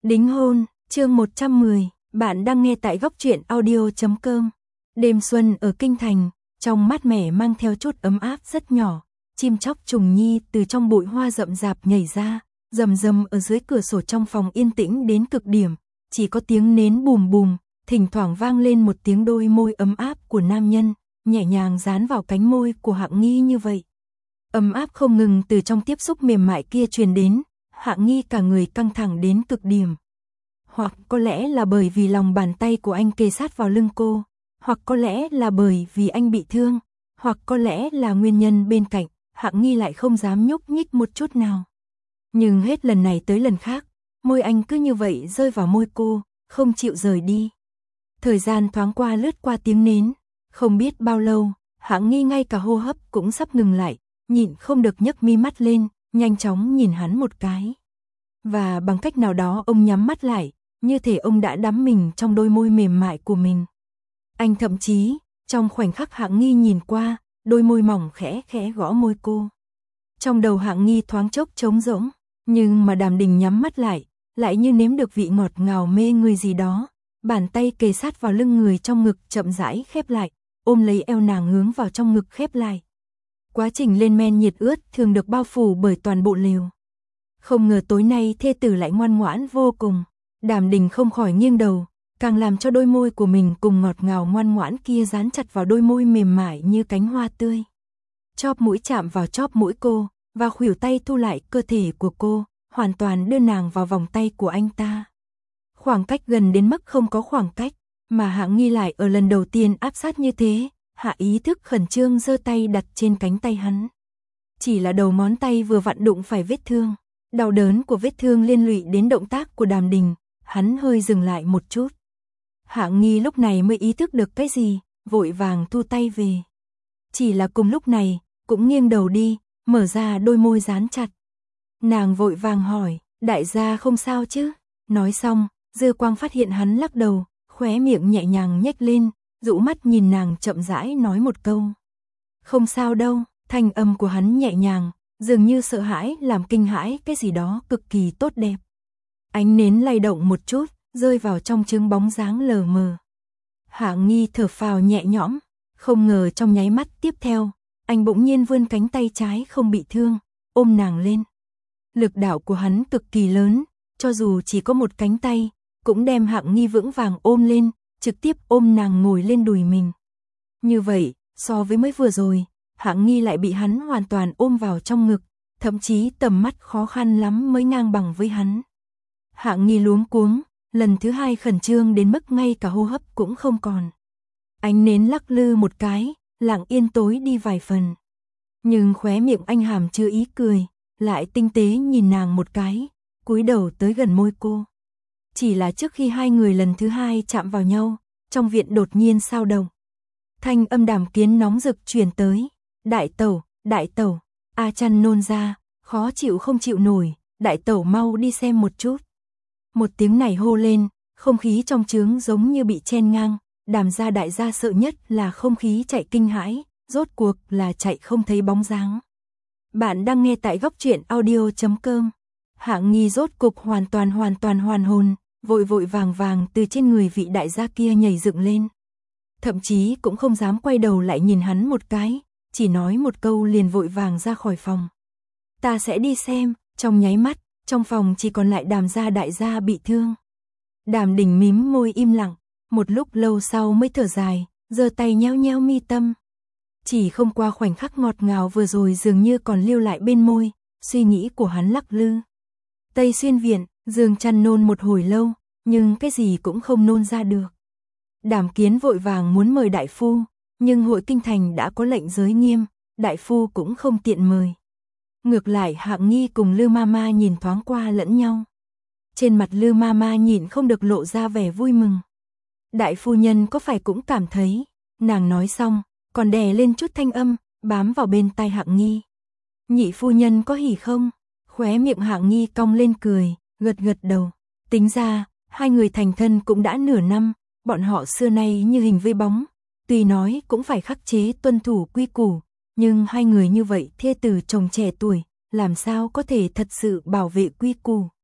Đính hôn, chương 110, bạn đang nghe tại góc truyện audio.com. Đêm xuân ở Kinh Thành, trong mát mẻ mang theo chút ấm áp rất nhỏ, chim chóc trùng nhi từ trong bụi hoa rậm rạp nhảy ra, rầm rầm ở dưới cửa sổ trong phòng yên tĩnh đến cực điểm, chỉ có tiếng nến bùm bùm, thỉnh thoảng vang lên một tiếng đôi môi ấm áp của nam nhân, nhẹ nhàng dán vào cánh môi của Hạng Nghi như vậy. Ấm áp không ngừng từ trong tiếp xúc mềm mại kia truyền đến, Hạng Nghi cả người căng thẳng đến cực điểm. Hoặc có lẽ là bởi vì lòng bàn tay của anh kề sát vào lưng cô, hoặc có lẽ là bởi vì anh bị thương, hoặc có lẽ là nguyên nhân bên cạnh, Hạng Nghi lại không dám nhúc nhích một chút nào. Nhưng hết lần này tới lần khác, môi anh cứ như vậy rơi vào môi cô, không chịu rời đi. Thời gian thoáng qua lướt qua tiếng nến, không biết bao lâu, Hạng Nghi ngay cả hô hấp cũng sắp ngừng lại, nhịn không được nhấc mi mắt lên, nhanh chóng nhìn hắn một cái. Và bằng cách nào đó ông nhắm mắt lại, như thể ông đã đắm mình trong đôi môi mềm mại của mình. Anh thậm chí, trong khoảnh khắc Hạng Nghi nhìn qua, đôi môi mỏng khẽ khẽ gõ môi cô. Trong đầu Hạng Nghi thoáng chốc trống rỗng, nhưng mà Đàm Đình nhắm mắt lại như nếm được vị ngọt ngào mê người gì đó, bàn tay kề sát vào lưng người trong ngực chậm rãi khép lại, ôm lấy eo nàng hướng vào trong ngực khép lại. Quá trình lên men nhiệt ướt thường được bao phủ bởi toàn bộ lều. Không ngờ tối nay thê tử lại ngoan ngoãn vô cùng. Đàm Đình không khỏi nghiêng đầu, càng làm cho đôi môi của mình cùng ngọt ngào ngoan ngoãn kia dán chặt vào đôi môi mềm mại như cánh hoa tươi. Chóp mũi chạm vào chóp mũi cô, và khuỷu tay thu lại cơ thể của cô, hoàn toàn đưa nàng vào vòng tay của anh ta. Khoảng cách gần đến mức không có khoảng cách, mà Hạng Nghi lại ở lần đầu tiên áp sát như thế, hạ ý thức khẩn trương giơ tay đặt trên cánh tay hắn. Chỉ là đầu ngón tay vừa vặn đụng phải vết thương, đau đớn của vết thương liên lụy đến động tác của Đàm Đình, hắn hơi dừng lại một chút. Hạng Nghi lúc này mới ý thức được cái gì, vội vàng thu tay về. Chỉ là cùng lúc này, cũng nghiêng đầu đi, mở ra đôi môi dán chặt. Nàng vội vàng hỏi, đại gia không sao chứ? Nói xong, Dư Quang phát hiện hắn lắc đầu, khóe miệng nhẹ nhàng nhếch lên, dụ mắt nhìn nàng chậm rãi nói một câu. Không sao đâu, thanh âm của hắn nhẹ nhàng, dường như sợ hãi làm kinh hãi cái gì đó cực kỳ tốt đẹp. Ánh nến lay động một chút, rơi vào trong trứng bóng dáng lờ mờ. Hạng Nghi thở phào nhẹ nhõm, không ngờ trong nháy mắt tiếp theo, anh bỗng nhiên vươn cánh tay trái không bị thương, ôm nàng lên. Lực đạo của hắn cực kỳ lớn, cho dù chỉ có một cánh tay, cũng đem Hạng Nghi vững vàng ôm lên, trực tiếp ôm nàng ngồi lên đùi mình. Như vậy, so với mới vừa rồi, Hạng Nghi lại bị hắn hoàn toàn ôm vào trong ngực, thậm chí tầm mắt khó khăn lắm mới ngang bằng với hắn. Hạng Nghi luống cuống, lần thứ hai khẩn trương đến mức ngay cả hô hấp cũng không còn. Ánh nến lắc lư một cái, lặng yên tối đi vài phần. Nhưng khóe miệng anh hàm chưa ý cười, lại tinh tế nhìn nàng một cái, cúi đầu tới gần môi cô. Chỉ là trước khi hai người lần thứ hai chạm vào nhau, trong viện đột nhiên sao động. Thanh âm Đàm Kiến nóng rực truyền tới. Đại tẩu, A Chăn nôn ra, khó chịu không chịu nổi, đại tẩu mau đi xem một chút. Một tiếng này hô lên, không khí trong trướng giống như bị chen ngang, Đàm gia đại gia sợ nhất là không khí chạy kinh hãi, rốt cuộc là chạy không thấy bóng dáng. Bạn đang nghe tại góc truyện audio.com. Hạng Nghi rốt cục hoàn toàn hoàn hồn, vội vàng từ trên người vị đại gia kia nhảy dựng lên. Thậm chí cũng không dám quay đầu lại nhìn hắn một cái, chỉ nói một câu liền vội vàng ra khỏi phòng. Ta sẽ đi xem. Trong nháy mắt, trong phòng chỉ còn lại Đàm gia đại gia bị thương. Đàm Đình mím môi im lặng, một lúc lâu sau mới thở dài, giơ tay nheo nheo mi tâm. Chỉ không qua khoảnh khắc ngọt ngào vừa rồi dường như còn lưu lại bên môi, suy nghĩ của hắn lắc lư. Tây Xuyên viện, Dương Chăn nôn một hồi lâu, nhưng cái gì cũng không nôn ra được. Đàm Kiến vội vàng muốn mời đại phu, nhưng hội kinh thành đã có lệnh giới nghiêm, đại phu cũng không tiện mời. Ngược lại Hạng Nghi cùng Lư Mama nhìn thoáng qua lẫn nhau. Trên mặt Lư Mama nhìn không được lộ ra vẻ vui mừng. Đại phu nhân có phải cũng cảm thấy, nàng nói xong, còn đè lên chút thanh âm, bám vào bên tai Hạng Nghi. Nhị phu nhân có hỉ không? Khóe miệng Hạng Nghi cong lên cười, gật đầu. Tính ra, hai người thành thân cũng đã nửa năm, bọn họ xưa nay như hình với bóng. Tuy nói cũng phải khắc chế tuân thủ quy củ, nhưng hai người như vậy thê tử chồng trẻ tuổi, làm sao có thể thật sự bảo vệ quy củ.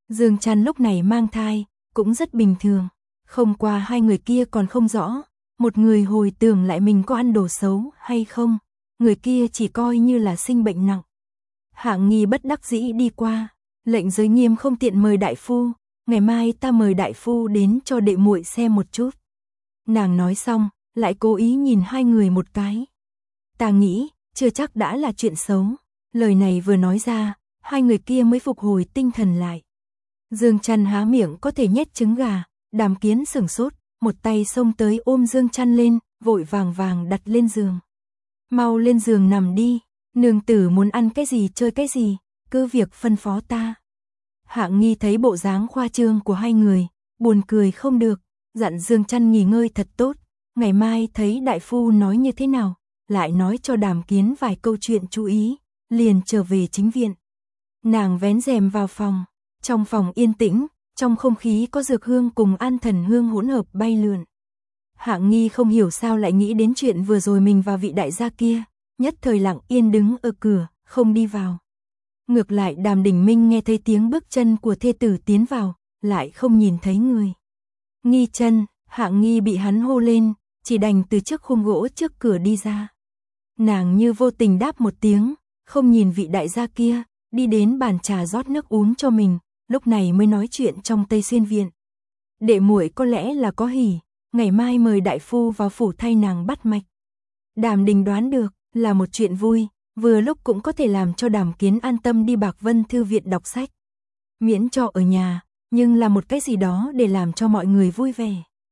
Dương Trăn lúc này mang thai, cũng rất bình thường. Không qua hai người kia còn không rõ, một người hồi tưởng lại mình có ăn đồ xấu hay không, người kia chỉ coi như là sinh bệnh nặng. Hạng Nghi bất đắc dĩ đi qua, lệnh giới nghiêm không tiện mời đại phu, ngày mai ta mời đại phu đến cho đệ muội xem một chút. Nàng nói xong, lại cố ý nhìn hai người một cái. Ta nghĩ, chưa chắc đã là chuyện xấu. Lời này vừa nói ra, hai người kia mới phục hồi tinh thần lại. Dương Trăn há miệng có thể nhét trứng gà, Đàm Kiến sửng sốt, một tay xông tới ôm Dương Trăn lên, vội vàng vàng đặt lên giường. Mau lên giường nằm đi, nương tử muốn ăn cái gì chơi cái gì, cứ việc phân phó ta. Hạng Nghi thấy bộ dáng khoa trương của hai người, buồn cười không được, dặn Dương Trăn nghỉ ngơi thật tốt, ngày mai thấy đại phu nói như thế nào, lại nói cho Đàm Kiến vài câu chuyện chú ý, liền trở về chính viện. Nàng vén rèm vào phòng, trong phòng yên tĩnh, trong không khí có dược hương cùng an thần hương hỗn hợp bay lượn. Hạng Nghi không hiểu sao lại nghĩ đến chuyện vừa rồi mình và vị đại gia kia, nhất thời lặng yên đứng ở cửa, không đi vào. Ngược lại Đàm Đình Minh nghe thấy tiếng bước chân của thê tử tiến vào, lại không nhìn thấy người. Nghi chân, Hạng Nghi bị hắn hô lên, chỉ đành từ trước khung gỗ trước cửa đi ra. Nàng như vô tình đáp một tiếng, không nhìn vị đại gia kia, đi đến bàn trà rót nước uống cho mình, lúc này mới nói chuyện trong Tây Xuyên viện. Đệ muội có lẽ là có hỉ, ngày mai mời đại phu vào phủ thay nàng bắt mạch. Đàm Đình đoán được, là một chuyện vui, vừa lúc cũng có thể làm cho Đàm Kiến an tâm đi Bạc Vân Thư viện đọc sách. Miễn cho ở nhà, nhưng là một cái gì đó để làm cho mọi người vui vẻ.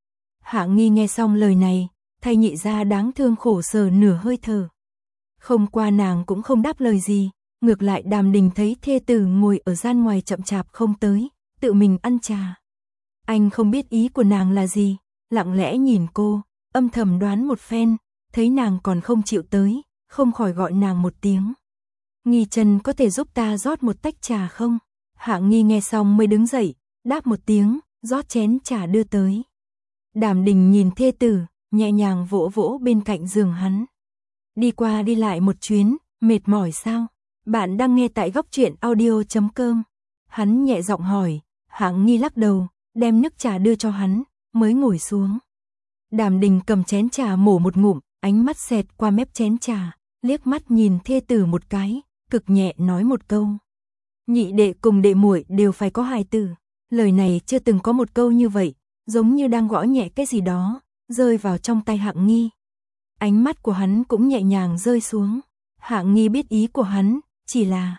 Hạng Nghi nghe xong lời này, thay nhị gia đáng thương khổ sở nửa hơi thở. Không qua nàng cũng không đáp lời gì, ngược lại Đàm Đình thấy thê tử ngồi ở gian ngoài chậm chạp không tới, tự mình ăn trà. Anh không biết ý của nàng là gì, lặng lẽ nhìn cô, âm thầm đoán một phen, thấy nàng còn không chịu tới, không khỏi gọi nàng một tiếng. Nghi Trần có thể giúp ta rót một tách trà không? Hạng Nghi nghe xong mới đứng dậy, đáp một tiếng, rót chén trà đưa tới. Đàm Đình nhìn thê tử, nhẹ nhàng vỗ vỗ bên cạnh giường hắn. Đi qua đi lại một chuyến, mệt mỏi sao? Bạn đang nghe tại góc truyện audio.com. Hắn nhẹ giọng hỏi, Hạng Nghi lắc đầu, đem nước trà đưa cho hắn, mới ngồi xuống. Đàm Đình cầm chén trà mổ một ngụm, ánh mắt xẹt qua mép chén trà, liếc mắt nhìn thê tử một cái, cực nhẹ nói một câu. Nhị đệ cùng đệ muội đều phải có hài tử. Lời này chưa từng có một câu như vậy, giống như đang gõ nhẹ cái gì đó, rơi vào trong tay Hạng Nghi. Ánh mắt của hắn cũng nhẹ nhàng rơi xuống. Hạng Nghi biết ý của hắn, chỉ là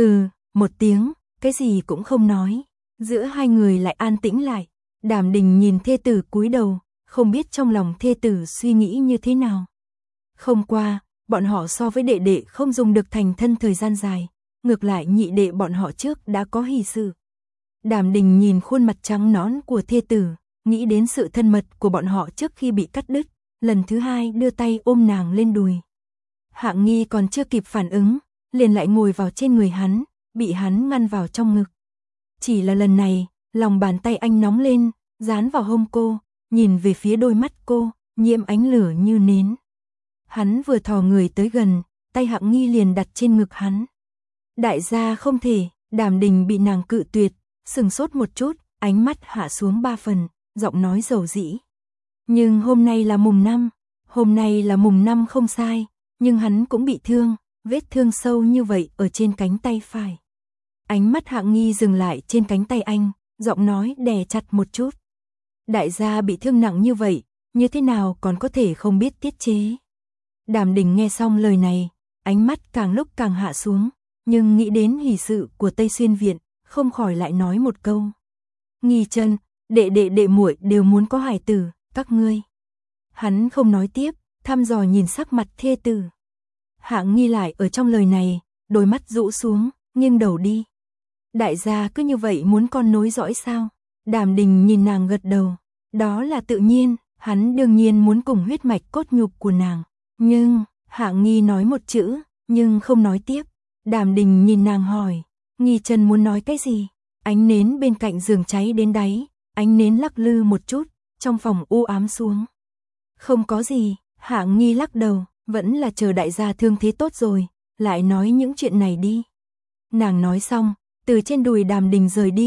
một tiếng, cái gì cũng không nói. Giữa hai người lại an tĩnh lại. Đàm Đình nhìn thê tử cúi đầu, không biết trong lòng thê tử suy nghĩ như thế nào. Không qua, bọn họ so với đệ đệ không dùng được thành thân thời gian dài, ngược lại nhị đệ bọn họ trước đã có hỷ sự. Đàm Đình nhìn khuôn mặt trắng nõn của thê tử, nghĩ đến sự thân mật của bọn họ trước khi bị cắt đứt, lần thứ hai đưa tay ôm nàng lên đùi. Hạng Nghi còn chưa kịp phản ứng, liền lại ngồi vào trên người hắn, bị hắn ngăn vào trong ngực. Chỉ là lần này, lòng bàn tay anh nóng lên, dán vào hông cô, nhìn về phía đôi mắt cô, nhiễm ánh lửa như nến. Hắn vừa thò người tới gần, tay Hạng Nghi liền đặt trên ngực hắn. Đại gia không thể, Đàm Đình bị nàng cự tuyệt, sừng sốt một chút, ánh mắt hạ xuống 3 phần, giọng nói dầu dĩ. Nhưng hôm nay là mùng 5 không sai, nhưng hắn cũng bị thương, vết thương sâu như vậy ở trên cánh tay phải. Ánh mắt Hạng Nghi dừng lại trên cánh tay anh, giọng nói đè chặt một chút. Đại gia bị thương nặng như vậy, như thế nào còn có thể không biết tiết chế. Đàm Đình nghe xong lời này, ánh mắt càng lúc càng hạ xuống, nhưng nghĩ đến hỷ sự của Tây Xuyên viện, không khỏi lại nói một câu. Nghi Trân, đệ muội đều muốn có hài tử, các ngươi. Hắn không nói tiếp, thăm dò nhìn sắc mặt thê tử. Hạng Nghi lại ở trong lời này, đôi mắt rũ xuống, nghiêng đầu đi. Đại gia cứ như vậy muốn con nối dõi sao? Đàm Đình nhìn nàng gật đầu, đó là tự nhiên, hắn đương nhiên muốn cùng huyết mạch cốt nhục của nàng. Nhưng, Hạng Nghi nói một chữ, nhưng không nói tiếp. Đàm Đình nhìn nàng hỏi, Nghi Trân muốn nói cái gì? Ánh nến bên cạnh giường cháy đến đáy, ánh nến lắc lư một chút, trong phòng u ám xuống. Không có gì, Hạng Nghi lắc đầu, vẫn là chờ đại gia thương thế tốt rồi, lại nói những chuyện này đi. Nàng nói xong, từ trên đùi Đàm Đình rời đi,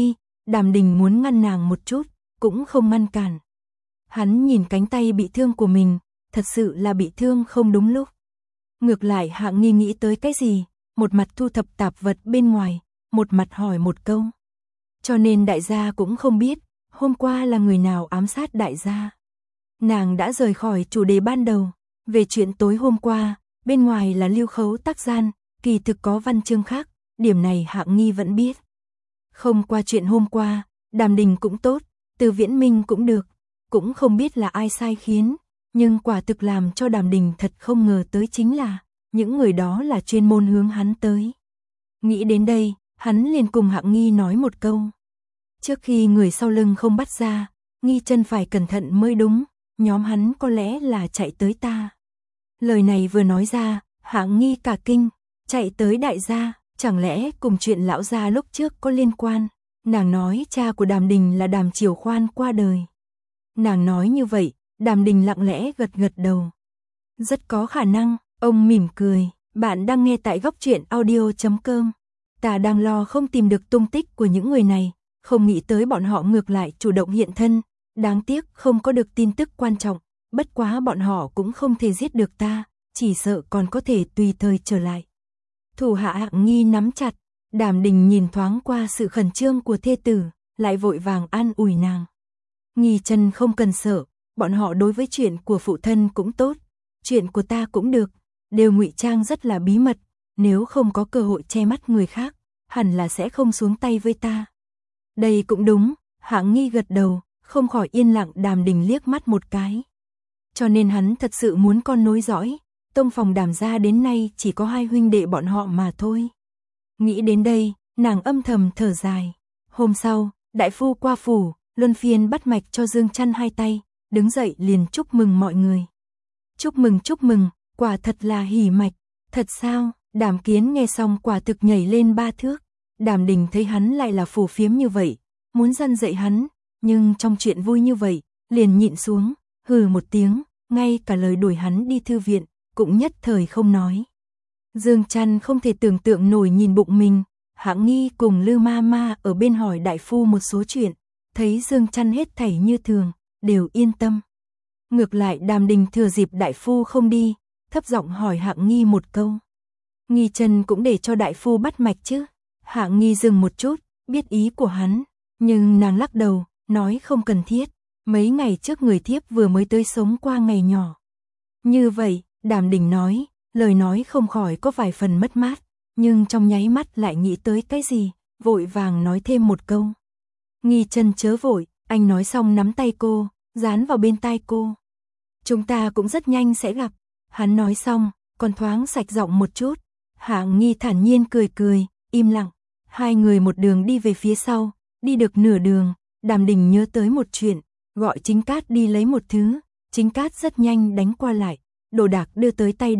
Đàm Đình muốn ngăn nàng một chút, cũng không ngăn cản. Hắn nhìn cánh tay bị thương của mình, thật sự là bị thương không đúng lúc. Ngược lại Hạng Nghi nghĩ tới cái gì, một mặt thu thập tạp vật bên ngoài, một mặt hỏi một câu. Cho nên đại gia cũng không biết, hôm qua là người nào ám sát đại gia. Nàng đã rời khỏi chủ đề ban đầu, về chuyện tối hôm qua, bên ngoài là Lưu Khấu tác gian, kỳ thực có văn chương khác, điểm này Hạng Nghi vẫn biết. Không qua chuyện hôm qua, Đàm Đình cũng tốt, Từ Viễn Minh cũng được, cũng không biết là ai sai khiến, nhưng quả thực làm cho Đàm Đình thật không ngờ tới chính là, những người đó là chuyên môn hướng hắn tới. Nghĩ đến đây, hắn liền cùng Hạng Nghi nói một câu. Trước khi người sau lưng không bắt ra, Nghi chân phải cẩn thận mới đúng, nhóm hắn có lẽ là chạy tới ta. Lời này vừa nói ra, Hạng Nghi cả kinh, chạy tới đại gia, chẳng lẽ cùng chuyện lão gia lúc trước có liên quan. Nàng nói cha của Đàm Đình là Đàm Triều Khoan qua đời. Nàng nói như vậy, Đàm Đình lặng lẽ gật gật đầu. Rất có khả năng, ông mỉm cười, bạn đang nghe tại góc truyện audio.com. Ta đang lo không tìm được tung tích của những người này, không nghĩ tới bọn họ ngược lại chủ động hiện thân, đáng tiếc không có được tin tức quan trọng, bất quá bọn họ cũng không thể giết được ta, chỉ sợ còn có thể tùy thời trở lại. Thủ hạ Hạng Nghi nắm chặt, Đàm Đình nhìn thoáng qua sự khẩn trương của thê tử, lại vội vàng an ủi nàng. Nghi chân không cần sợ, bọn họ đối với chuyện của phụ thân cũng tốt, chuyện của ta cũng được, đều ngụy trang rất là bí mật, nếu không có cơ hội che mắt người khác, hẳn là sẽ không xuống tay với ta. Đây cũng đúng, Hạng Nghi gật đầu, không khỏi yên lặng Đàm Đình liếc mắt một cái. Cho nên hắn thật sự muốn con nối dõi, tông phòng Đàm gia đến nay chỉ có hai huynh đệ bọn họ mà thôi. Nghĩ đến đây, nàng âm thầm thở dài. Hôm sau, đại phu qua phủ, luân phiên bắt mạch cho Dương Chăn hai tay, đứng dậy liền chúc mừng mọi người. Chúc mừng, quả thật là hỉ mạch. Thật sao? Đàm Kiến nghe xong quả thực nhảy lên 3 thước. Đàm Đình thấy hắn lại là phù phiếm như vậy, muốn răn dạy hắn, nhưng trong chuyện vui như vậy, liền nhịn xuống, hừ một tiếng, ngay cả lời đuổi hắn đi thư viện, cũng nhất thời không nói. Dương Chăn không thể tưởng tượng nổi nhìn bụng mình, Hạng Nghi cùng Lư Ma Ma ở bên hỏi đại phu một số chuyện, thấy Dương Chăn hết thảy như thường, đều yên tâm. Ngược lại Đàm Đình thừa dịp đại phu không đi, thấp giọng hỏi Hạng Nghi một câu. Nghi chân cũng để cho đại phu bắt mạch chứ? Hạng Nghi dừng một chút, biết ý của hắn, nhưng nàng lắc đầu, nói không cần thiết, mấy ngày trước người thiếp vừa mới tới sống qua ngày nhỏ. Như vậy, Đàm Đình nói, lời nói không khỏi có vài phần mất mát, nhưng trong nháy mắt lại nghĩ tới cái gì, vội vàng nói thêm một câu. Nghi chân chớ vội, anh nói xong nắm tay cô, dán vào bên tai cô. Chúng ta cũng rất nhanh sẽ gặp. Hắn nói xong, còn thoáng sạch giọng một chút. Hạng Nghi thản nhiên cười, im lặng. Hai người một đường đi về phía sau, đi được nửa đường, Đàm Đình nhớ tới một chuyện, gọi Chính Cát đi lấy một thứ. Chính Cát rất nhanh đánh qua lại, đồ đạc đưa tới tay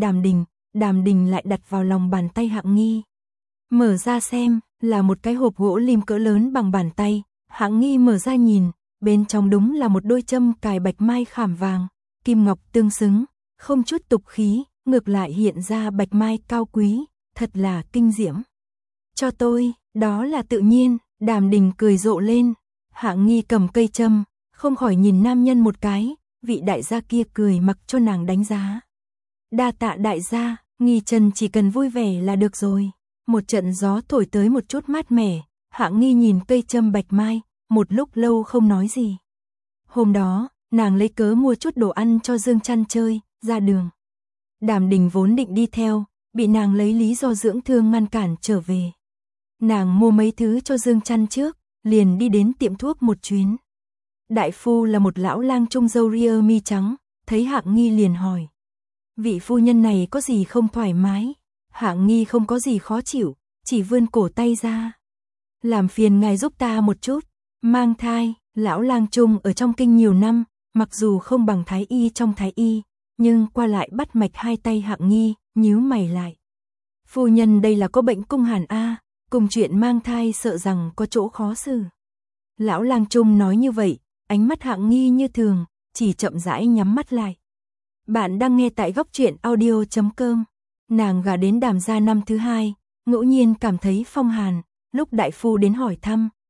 Đàm Đình lại đặt vào lòng bàn tay Hạng Nghi. Mở ra xem, là một cái hộp gỗ lim cỡ lớn bằng bàn tay. Hạng Nghi mở ra nhìn, bên trong đúng là một đôi châm cài bạch mai khảm vàng, kim ngọc tương xứng, không chút tục khí, ngược lại hiện ra bạch mai cao quý, thật là kinh diễm. Cho tôi, đó là tự nhiên, Đàm Đình cười rộ lên. Hạng Nghi cầm cây châm, không khỏi nhìn nam nhân một cái, vị đại gia kia cười mặc cho nàng đánh giá. Đa tạ đại gia, Nghi Trần chỉ cần vui vẻ là được rồi. Một trận gió thổi tới một chút mát mẻ, Hạng Nghi nhìn cây châm bạch mai, một lúc lâu không nói gì. Hôm đó, nàng lấy cớ mua chút đồ ăn cho Dương Chăn chơi, ra đường. Đàm Đình vốn định đi theo, bị nàng lấy lý do dưỡng thương ngăn cản trở về. Nàng mua mấy thứ cho Dương Chăn trước, liền đi đến tiệm thuốc một chuyến. Đại phu là một lão lang trung râu ria mi trắng, thấy Hạng Nghi liền hỏi. Vị phu nhân này có gì không thoải mái? Hạng Nghi không có gì khó chịu, chỉ vươn cổ tay ra. Làm phiền ngài giúp ta một chút, mang thai, lão lang trung ở trong kinh nhiều năm, mặc dù không bằng thái y trong thái y, nhưng qua lại bắt mạch hai tay Hạng Nghi, nhíu mày lại. Phu nhân đây là có bệnh cung hàn a, cùng chuyện mang thai sợ rằng có chỗ khó xử. Lão lang trung nói như vậy, ánh mắt Hạng Nghi như thường, chỉ chậm rãi nhắm mắt lại. Bạn đang nghe tại góc truyện audio.com. Nàng gả đến Đàm gia năm thứ 2, ngẫu nhiên cảm thấy phong hàn, lúc đại phu đến hỏi thăm,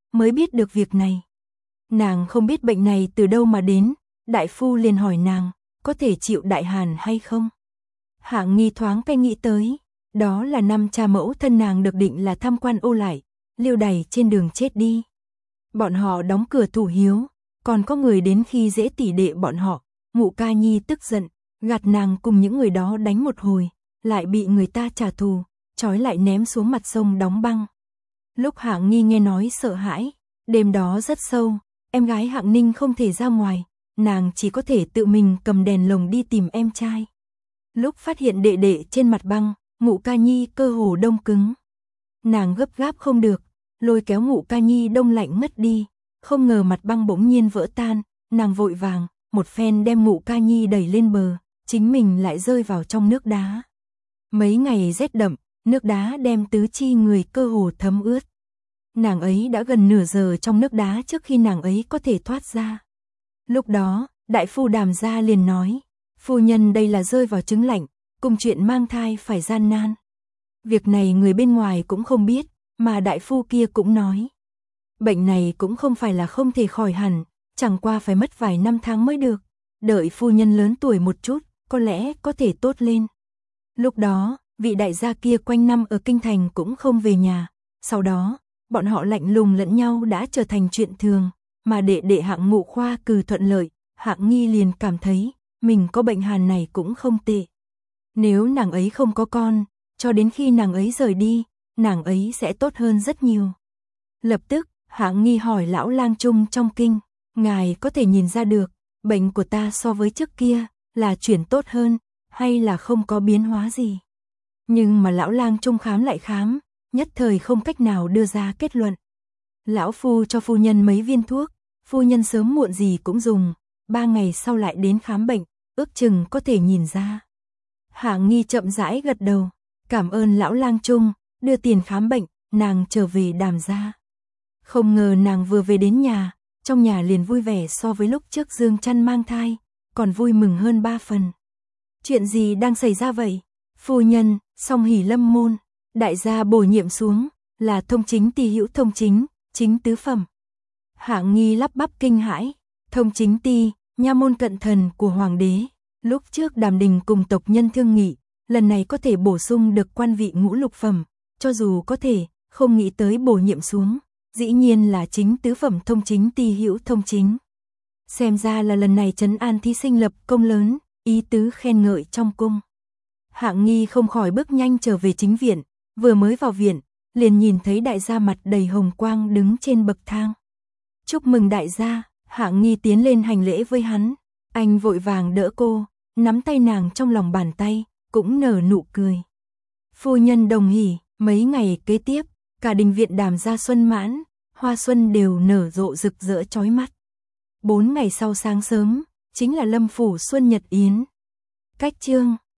mới biết được việc này. Nàng không biết bệnh này từ đâu mà đến, đại phu liền hỏi nàng, có thể chịu đại hàn hay không? Hạng Nghi thoáng cái nghĩ tới, đó là năm cha mẫu thân nàng được định là tham quan ô lại, liêu đày trên đường chết đi. Bọn họ đóng cửa thủ hiếu, còn có người đến khi dễ tỷ đệ bọn họ, Ngụ Ca Nhi tức giận, gạt nàng cùng những người đó đánh một hồi, lại bị người ta trả thù, trói lại ném xuống mặt sông đóng băng. Lúc Hạng Nghi nghe nói sợ hãi, đêm đó rất sâu, em gái Hạng Ninh không thể ra ngoài, nàng chỉ có thể tự mình cầm đèn lồng đi tìm em trai. Lúc phát hiện đệ đệ trên mặt băng, Ngụ Ca Nhi cơ hồ đông cứng. Nàng gấp gáp không được, lôi kéo Ngụ Ca Nhi đông lạnh ngất đi, không ngờ mặt băng bỗng nhiên vỡ tan, nàng vội vàng, một phen đem Ngụ Ca Nhi đẩy lên bờ, chính mình lại rơi vào trong nước đá. Mấy ngày rét đậm, nước đá đem tứ chi người cơ hồ thấm ướt. Nàng ấy đã gần nửa giờ trong nước đá trước khi nàng ấy có thể thoát ra. Lúc đó, đại phu Đàm gia liền nói, phu nhân đây là rơi vào chứng lạnh, cùng chuyện mang thai phải gian nan. Việc này người bên ngoài cũng không biết, mà đại phu kia cũng nói. Bệnh này cũng không phải là không thể khỏi hẳn, chẳng qua phải mất vài năm tháng mới được. Đợi phu nhân lớn tuổi một chút, có lẽ có thể tốt lên. Lúc đó, vị đại gia kia quanh năm ở kinh thành cũng không về nhà. Sau đó, bọn họ lạnh lùng lẫn nhau đã trở thành chuyện thường, mà đệ đệ Hạng Ngụ khoa cử thuận lợi, Hạng Nghi liền cảm thấy, mình có bệnh hàn này cũng không tệ. Nếu nàng ấy không có con, cho đến khi nàng ấy rời đi, nàng ấy sẽ tốt hơn rất nhiều. Lập tức, Hạng Nghi hỏi lão lang trung trong kinh, ngài có thể nhìn ra được, bệnh của ta so với trước kia, là chuyển tốt hơn, hay là không có biến hóa gì. Nhưng mà lão lang trung khám lại khám, nhất thời không cách nào đưa ra kết luận. Lão phu cho phu nhân mấy viên thuốc, phu nhân sớm muộn gì cũng dùng, 3 ngày sau lại đến khám bệnh, ước chừng có thể nhìn ra. Hạng Nghi chậm rãi gật đầu, cảm ơn lão lang trung, đưa tiền khám bệnh, nàng trở về Đàm gia. Không ngờ nàng vừa về đến nhà, trong nhà liền vui vẻ so với lúc trước Dương Chăn mang thai, còn vui mừng hơn 3 phần. Chuyện gì đang xảy ra vậy? Phu nhân, Song Hỷ lâm môn, đại gia bổ nhiệm xuống, là thông chính ti hữu thông chính, chính tứ phẩm. Hạng Nghi lắp bắp kinh hãi, thông chính ti, nha môn cận thần của hoàng đế. Lúc trước Đàm Đình cùng tộc nhân thương nghị, lần này có thể bổ sung được quan vị ngũ lục phẩm, cho dù có thể, không nghĩ tới bổ nhiệm xuống, dĩ nhiên là chính tứ phẩm thông chính ti hữu thông chính. Xem ra là lần này trấn an thí sinh lập công lớn, ý tứ khen ngợi trong cung. Hạng Nghi không khỏi bước nhanh trở về chính viện, vừa mới vào viện, liền nhìn thấy đại gia mặt đầy hồng quang đứng trên bậc thang. Chúc mừng đại gia, Hạng Nghi tiến lên hành lễ với hắn, anh vội vàng đỡ cô, nắm tay nàng trong lòng bàn tay, cũng nở nụ cười. Phu nhân đồng hỉ, mấy ngày kế tiếp, cả đình viện Đàm gia xuân mãn, hoa xuân đều nở rộ rực rỡ chói mắt. 4 ngày sau sáng sớm, chính là Lâm phủ xuân nhật yến. Cách chương